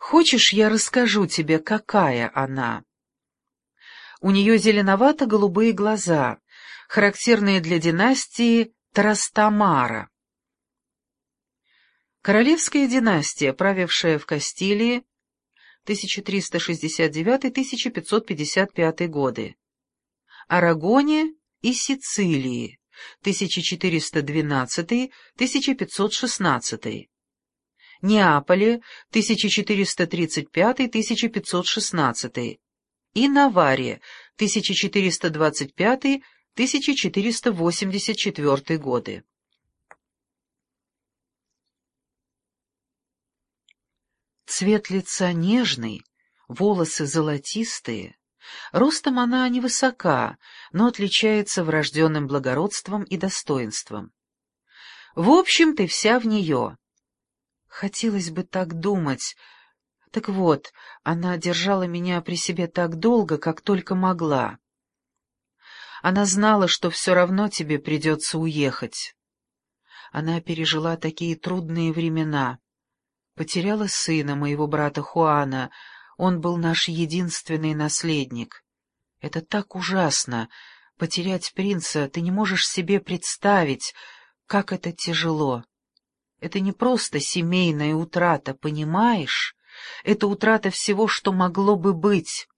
Хочешь, я расскажу тебе, какая она? У нее зеленовато-голубые глаза, характерные для династии Трастамара. Королевская династия, правившая в Кастилии 1369-1555 годы, Арагоне и Сицилии 1412-1516, Неаполе 1435-1516 и Наварре 1425-1484 годы. Цвет лица нежный, волосы золотистые. Ростом она невысока, но отличается врожденным благородством и достоинством. В общем, ты вся в нее. Хотелось бы так думать. Так вот, она держала меня при себе так долго, как только могла. Она знала, что все равно тебе придется уехать. Она пережила такие трудные времена. Потеряла сына, моего брата Хуана. Он был наш единственный наследник. Это так ужасно. Потерять принца, ты не можешь себе представить, как это тяжело. Это не просто семейная утрата, понимаешь? Это утрата всего, что могло бы быть.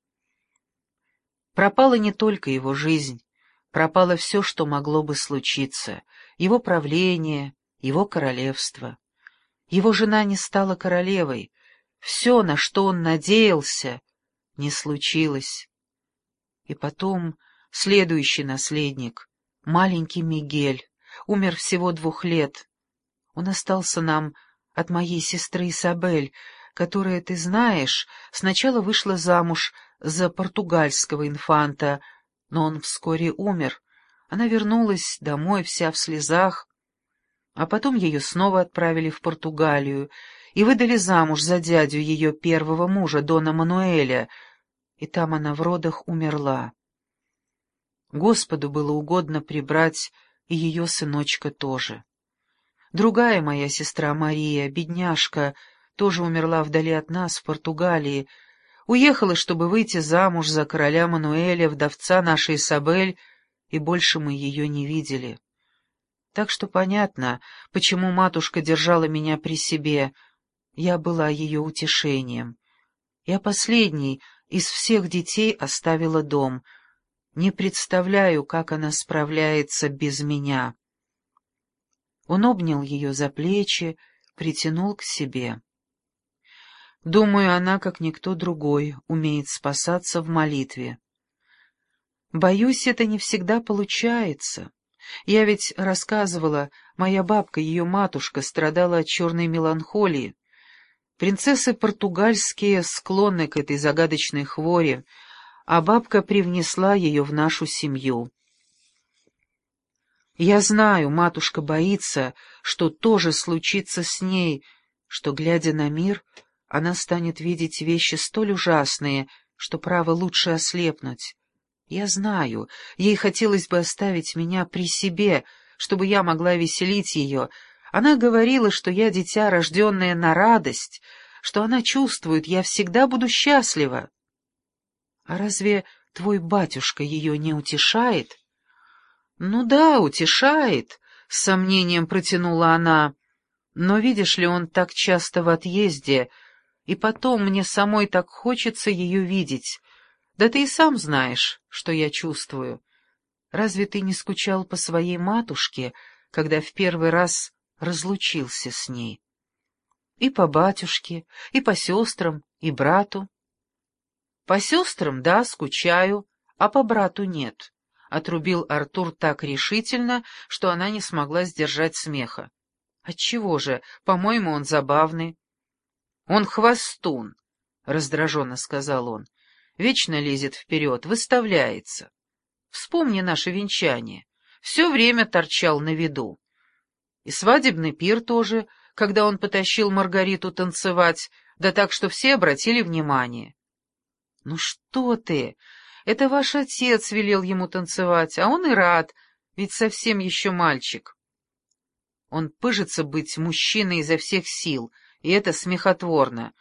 Пропала не только его жизнь, пропало все, что могло бы случиться. Его правление, его королевство. Его жена не стала королевой. Все, на что он надеялся, не случилось. И потом следующий наследник, маленький Мигель, умер всего 2 лет. Он остался нам от моей сестры Исабель, которая, ты знаешь, сначала вышла замуж за португальского инфанта, но он вскоре умер. Она вернулась домой вся в слезах, а потом ее снова отправили в Португалию и выдали замуж за дядю ее первого мужа, Дона Мануэля, и там она в родах умерла. Господу было угодно прибрать и ее сыночка тоже. Другая моя сестра Мария, бедняжка, тоже умерла вдали от нас, в Португалии, уехала, чтобы выйти замуж за короля Мануэля, вдовца нашей Исабель, и больше мы ее не видели. Так что понятно, почему матушка держала меня при себе. Я была ее утешением. Я последней из всех детей оставила дом. Не представляю, как она справляется без меня. Он обнял ее за плечи, притянул к себе. Думаю, она, как никто другой, умеет спасаться в молитве. Боюсь, это не всегда получается. Я ведь рассказывала, моя бабка, ее матушка, страдала от черной меланхолии. Принцессы португальские склонны к этой загадочной хвори, а бабка привнесла ее в нашу семью. Я знаю, матушка боится, что тоже случится с ней, что, глядя на мир, она станет видеть вещи столь ужасные, что, право, лучше ослепнуть. Я знаю, ей хотелось бы оставить меня при себе, чтобы я могла веселить ее. Она говорила, что я дитя, рожденное на радость, что она чувствует, я всегда буду счастлива. А разве твой батюшка ее не утешает? Ну да, утешает, — с сомнением протянула она. Но видишь ли, он так часто в отъезде, и потом мне самой так хочется ее видеть. Да ты и сам знаешь, что я чувствую. Разве ты не скучал по своей матушке, когда в первый раз разлучился с ней? И по батюшке, и по сестрам, и брату. По сестрам, да, скучаю, а по брату нет, — отрубил Артур так решительно, что она не смогла сдержать смеха. Отчего же, по-моему, он забавный. Он хвостун, — раздраженно сказал он. Вечно лезет вперед, выставляется. Вспомни наше венчание. Все время торчал на виду. И свадебный пир тоже, когда он потащил Маргариту танцевать, да так, что все обратили внимание. Ну что ты? Это ваш отец велел ему танцевать, а он и рад, ведь совсем еще мальчик. Он пыжится быть мужчиной изо всех сил, и это смехотворно.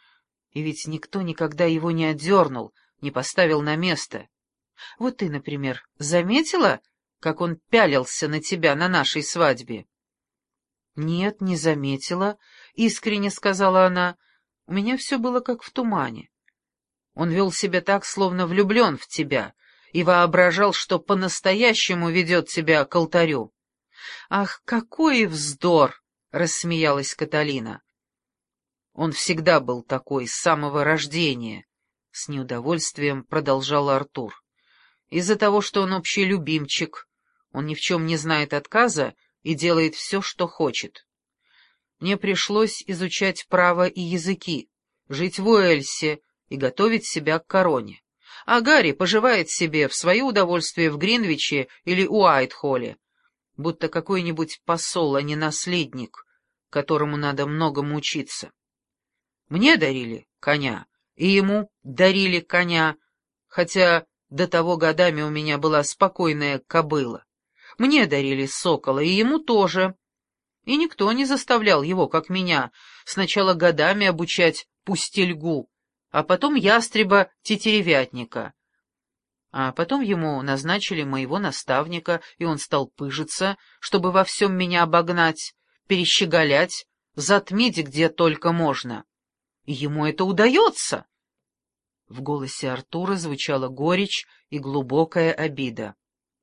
И ведь никто никогда его не отдернул, не поставил на место. Вот ты, например, заметила, как он пялился на тебя на нашей свадьбе? — Нет, не заметила, — искренне сказала она. У меня все было как в тумане. Он вел себя так, словно влюблен в тебя, и воображал, что по-настоящему ведет тебя к алтарю. — Ах, какой вздор! — рассмеялась Каталина. Он всегда был такой, с самого рождения, — с неудовольствием продолжал Артур. Из-за того, что он общий любимчик, он ни в чем не знает отказа и делает все, что хочет. Мне пришлось изучать право и языки, жить в Уэльсе и готовить себя к короне. А Гарри поживает себе в свое удовольствие в Гринвиче или Уайтхолле, будто какой-нибудь посол, а не наследник, которому надо многому учиться. Мне дарили коня, и ему дарили коня, хотя до того годами у меня была спокойная кобыла. Мне дарили сокола, и ему тоже. И никто не заставлял его, как меня, сначала годами обучать пустельгу, а потом ястреба-тетеревятника. А потом ему назначили моего наставника, и он стал пыжиться, чтобы во всем меня обогнать, перещеголять, затмить где только можно. И ему это удается. В голосе Артура звучала горечь и глубокая обида.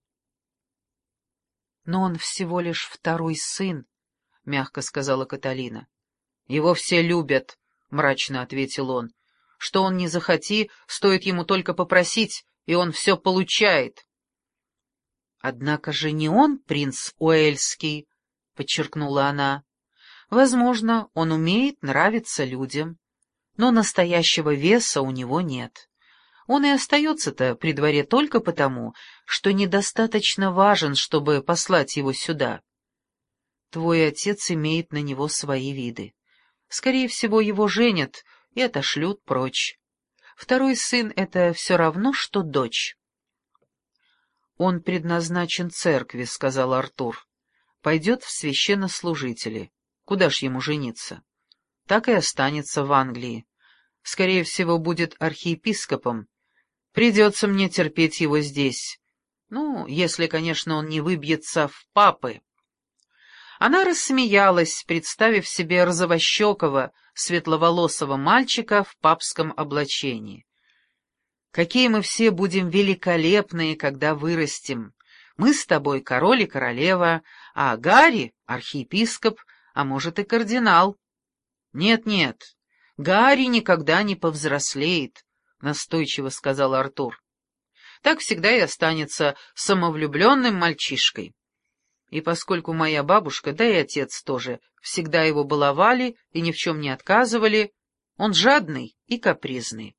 «Но он всего лишь второй сын», — мягко сказала Каталина. «Его все любят», — мрачно ответил он. «Что он не захоти, стоит ему только попросить, и он все получает». «Однако же не он принц Уэльский», — подчеркнула она. «Возможно, он умеет нравиться людям, но настоящего веса у него нет. Он и остается-то при дворе только потому, что недостаточно важен, чтобы послать его сюда. Твой отец имеет на него свои виды. Скорее всего, его женят и отошлют прочь. Второй сын — это все равно, что дочь». «Он предназначен церкви», — сказал Артур. «Пойдет в священнослужители. Куда ж ему жениться? Так и останется в Англии. Скорее всего, будет архиепископом. Придется мне терпеть его здесь. Ну, если, конечно, он не выбьется в папы». Она рассмеялась, представив себе розовощекого, светловолосого мальчика в папском облачении. «Какие мы все будем великолепные, когда вырастем! Мы с тобой король и королева, а Гарри — архиепископ, а может и кардинал». «Нет-нет, Гарри никогда не повзрослеет», — настойчиво сказал Артур. «Так всегда и останется самовлюбленным мальчишкой. И поскольку моя бабушка, да и отец тоже, всегда его баловали и ни в чем не отказывали, он жадный и капризный.